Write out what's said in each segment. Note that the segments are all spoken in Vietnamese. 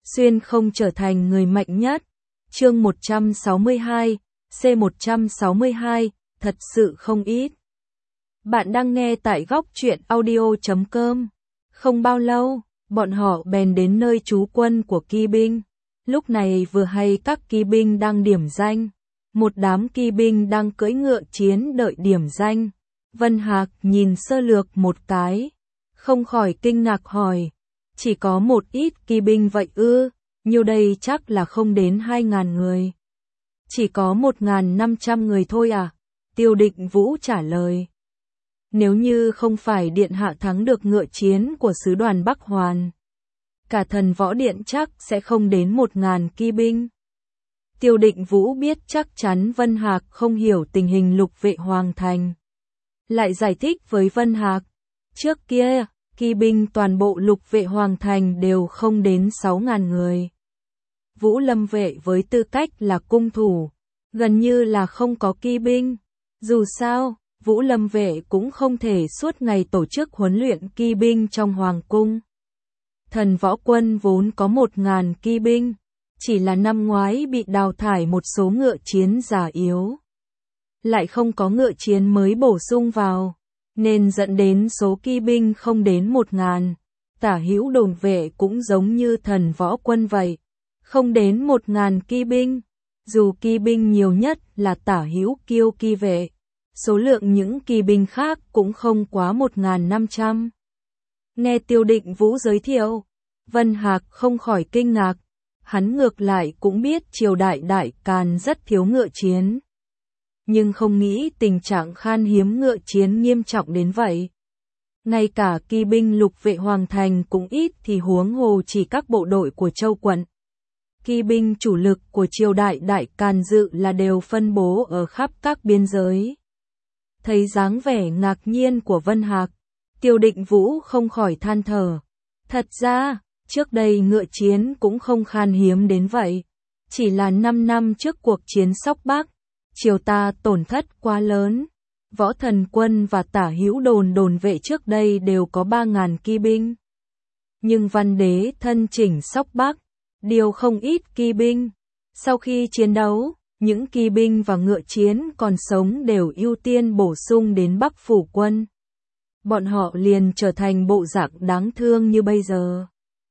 xuyên không trở thành người mạnh nhất. Chương 162, C162, thật sự không ít. Bạn đang nghe tại góc truyện audio.com. Không bao lâu, bọn họ bèn đến nơi trú quân của kỵ binh. Lúc này vừa hay các kỵ binh đang điểm danh. Một đám kỵ binh đang cưỡi ngựa chiến đợi điểm danh. Vân Hạc nhìn sơ lược một cái, không khỏi kinh ngạc hỏi, chỉ có một ít kỵ binh vậy ư? Nhiều đây chắc là không đến 2.000 người. Chỉ có 1.500 người thôi à? Tiêu Định Vũ trả lời. Nếu như không phải điện hạ thắng được ngựa chiến của sứ đoàn Bắc Hoàn, cả thần võ điện chắc sẽ không đến 1.000 kỵ binh. Tiêu Định Vũ biết chắc chắn Vân Hạc không hiểu tình hình lục vệ Hoàng Thành. Lại giải thích với Vân Hạc, trước kia, kỵ binh toàn bộ lục vệ Hoàng Thành đều không đến 6.000 người. Vũ Lâm vệ với tư cách là cung thủ, gần như là không có kỵ binh. Dù sao, Vũ Lâm vệ cũng không thể suốt ngày tổ chức huấn luyện kỵ binh trong Hoàng cung. Thần võ quân vốn có 1.000 kỵ binh, chỉ là năm ngoái bị đào thải một số ngựa chiến già yếu. Lại không có ngựa chiến mới bổ sung vào, nên dẫn đến số kỵ binh không đến 1.000. Tả Hữu Đồn vệ cũng giống như thần võ quân vậy, không đến 1.000 kỵ binh. Dù kỵ binh nhiều nhất là Tả Hữu Kiêu kỵ vệ, số lượng những kỵ binh khác cũng không quá 1.500. Nghe Tiêu Định Vũ giới thiệu, Vân Hạc không khỏi kinh ngạc. Hắn ngược lại cũng biết triều đại Đại Càn rất thiếu ngựa chiến, nhưng không nghĩ tình trạng khan hiếm ngựa chiến nghiêm trọng đến vậy. Ngay cả kỵ binh lục vệ Hoàng Thành cũng ít thì huống hồ chỉ các bộ đội của châu quận. Kỵ binh chủ lực của triều đại Đại Càn dự là đều phân bố ở khắp các biên giới. Thấy dáng vẻ ngạc nhiên của Vân Hạc, Tiêu Định Vũ không khỏi than thở. Thật ra, trước đây ngựa chiến cũng không khan hiếm đến vậy. Chỉ là 5 năm trước cuộc chiến Sóc Bắc, triều ta tổn thất quá lớn. Võ Thần Quân và Tả Hữu Đồn vệ trước đây đều có 3.000 kỵ binh. Nhưng Văn Đế thân chỉnh Sóc Bắc, điều không ít kỵ binh. Sau khi chiến đấu, những kỵ binh và ngựa chiến còn sống đều ưu tiên bổ sung đến Bắc phủ quân. Bọn họ liền trở thành bộ dạng đáng thương như bây giờ.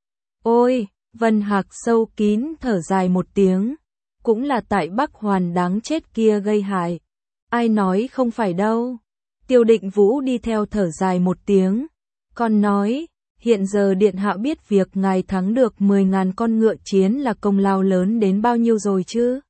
Ôi, Vân Hạc sâu kín thở dài một tiếng, cũng là tại Bắc Hoàn đáng chết kia gây hại. Ai nói không phải đâu. Tiêu Định Vũ đi theo thở dài một tiếng, còn nói, hiện giờ điện hạ biết việc ngài thắng được 10.000 con ngựa chiến là công lao lớn đến bao nhiêu rồi chứ?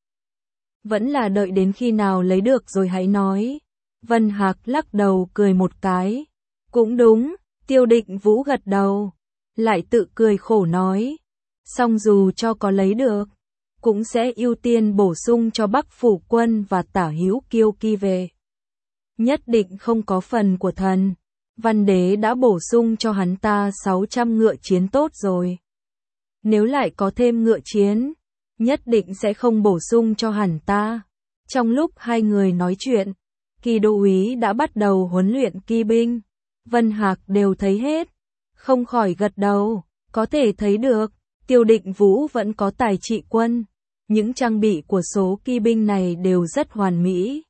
Vẫn là đợi đến khi nào lấy được rồi hãy nói. Vân Hạc lắc đầu cười một cái. Cũng đúng, Tiêu Định Vũ gật đầu, lại tự cười khổ nói, song dù cho có lấy được, cũng sẽ ưu tiên bổ sung cho Bắc phủ quân và Tả Hữu Kiêu kỵ vệ. Nhất định không có phần của thần. Văn Đế đã bổ sung cho hắn ta 600 ngựa chiến tốt rồi. Nếu lại có thêm ngựa chiến, nhất định sẽ không bổ sung cho hắn ta. Trong lúc hai người nói chuyện, Kỳ đô úy đã bắt đầu huấn luyện kỵ binh. Vân Hạc đều thấy hết, không khỏi gật đầu, có thể thấy được, Tiêu Định Vũ vẫn có tài trị quân. Những trang bị của số kỵ binh này đều rất hoàn mỹ.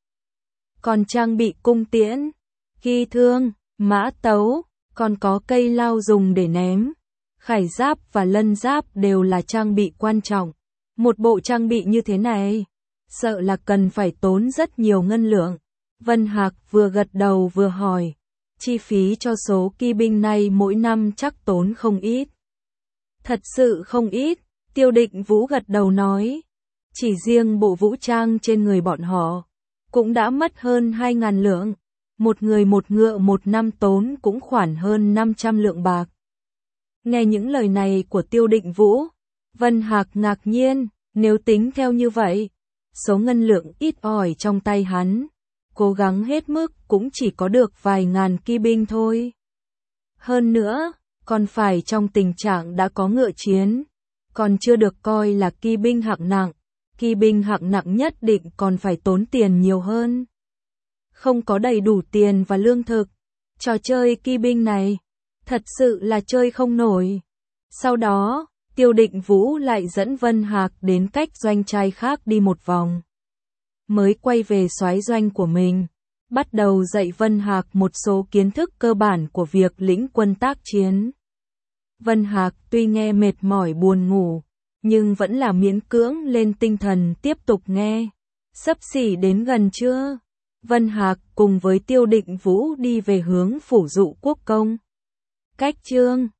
Còn trang bị cung tiễn, kỳ thương, mã tấu, còn có cây lao dùng để ném. Khải giáp và lân giáp đều là trang bị quan trọng. Một bộ trang bị như thế này, sợ là cần phải tốn rất nhiều ngân lượng. Vân Hạc vừa gật đầu vừa hỏi, chi phí cho số kỵ binh này mỗi năm chắc tốn không ít. Thật sự không ít, Tiêu Định Vũ gật đầu nói. Chỉ riêng bộ vũ trang trên người bọn họ, cũng đã mất hơn 2.000 lượng. Một người một ngựa một năm tốn cũng khoảng hơn 500 lượng bạc. Nghe những lời này của Tiêu Định Vũ, Vân Hạc ngạc nhiên, nếu tính theo như vậy, số ngân lượng ít ỏi trong tay hắn, cố gắng hết mức cũng chỉ có được vài ngàn kỵ binh thôi. Hơn nữa, còn phải trong tình trạng đã có ngựa chiến, còn chưa được coi là kỵ binh hạng nặng. Kỵ binh hạng nặng nhất định còn phải tốn tiền nhiều hơn. Không có đầy đủ tiền và lương thực, trò chơi kỵ binh này thật sự là chơi không nổi. Sau đó, Tiêu Định Vũ lại dẫn Vân Hạc đến cách doanh trai khác đi một vòng. Mới quay về soái doanh của mình, bắt đầu dạy Vân Hạc một số kiến thức cơ bản của việc lĩnh quân tác chiến. Vân Hạc tuy nghe mệt mỏi buồn ngủ, nhưng vẫn là miễn cưỡng lên tinh thần tiếp tục nghe. Xấp xỉ đến gần trưa, Vân Hạc cùng với Tiêu Định Vũ đi về hướng phủ Dụ Quốc công. Cách Chương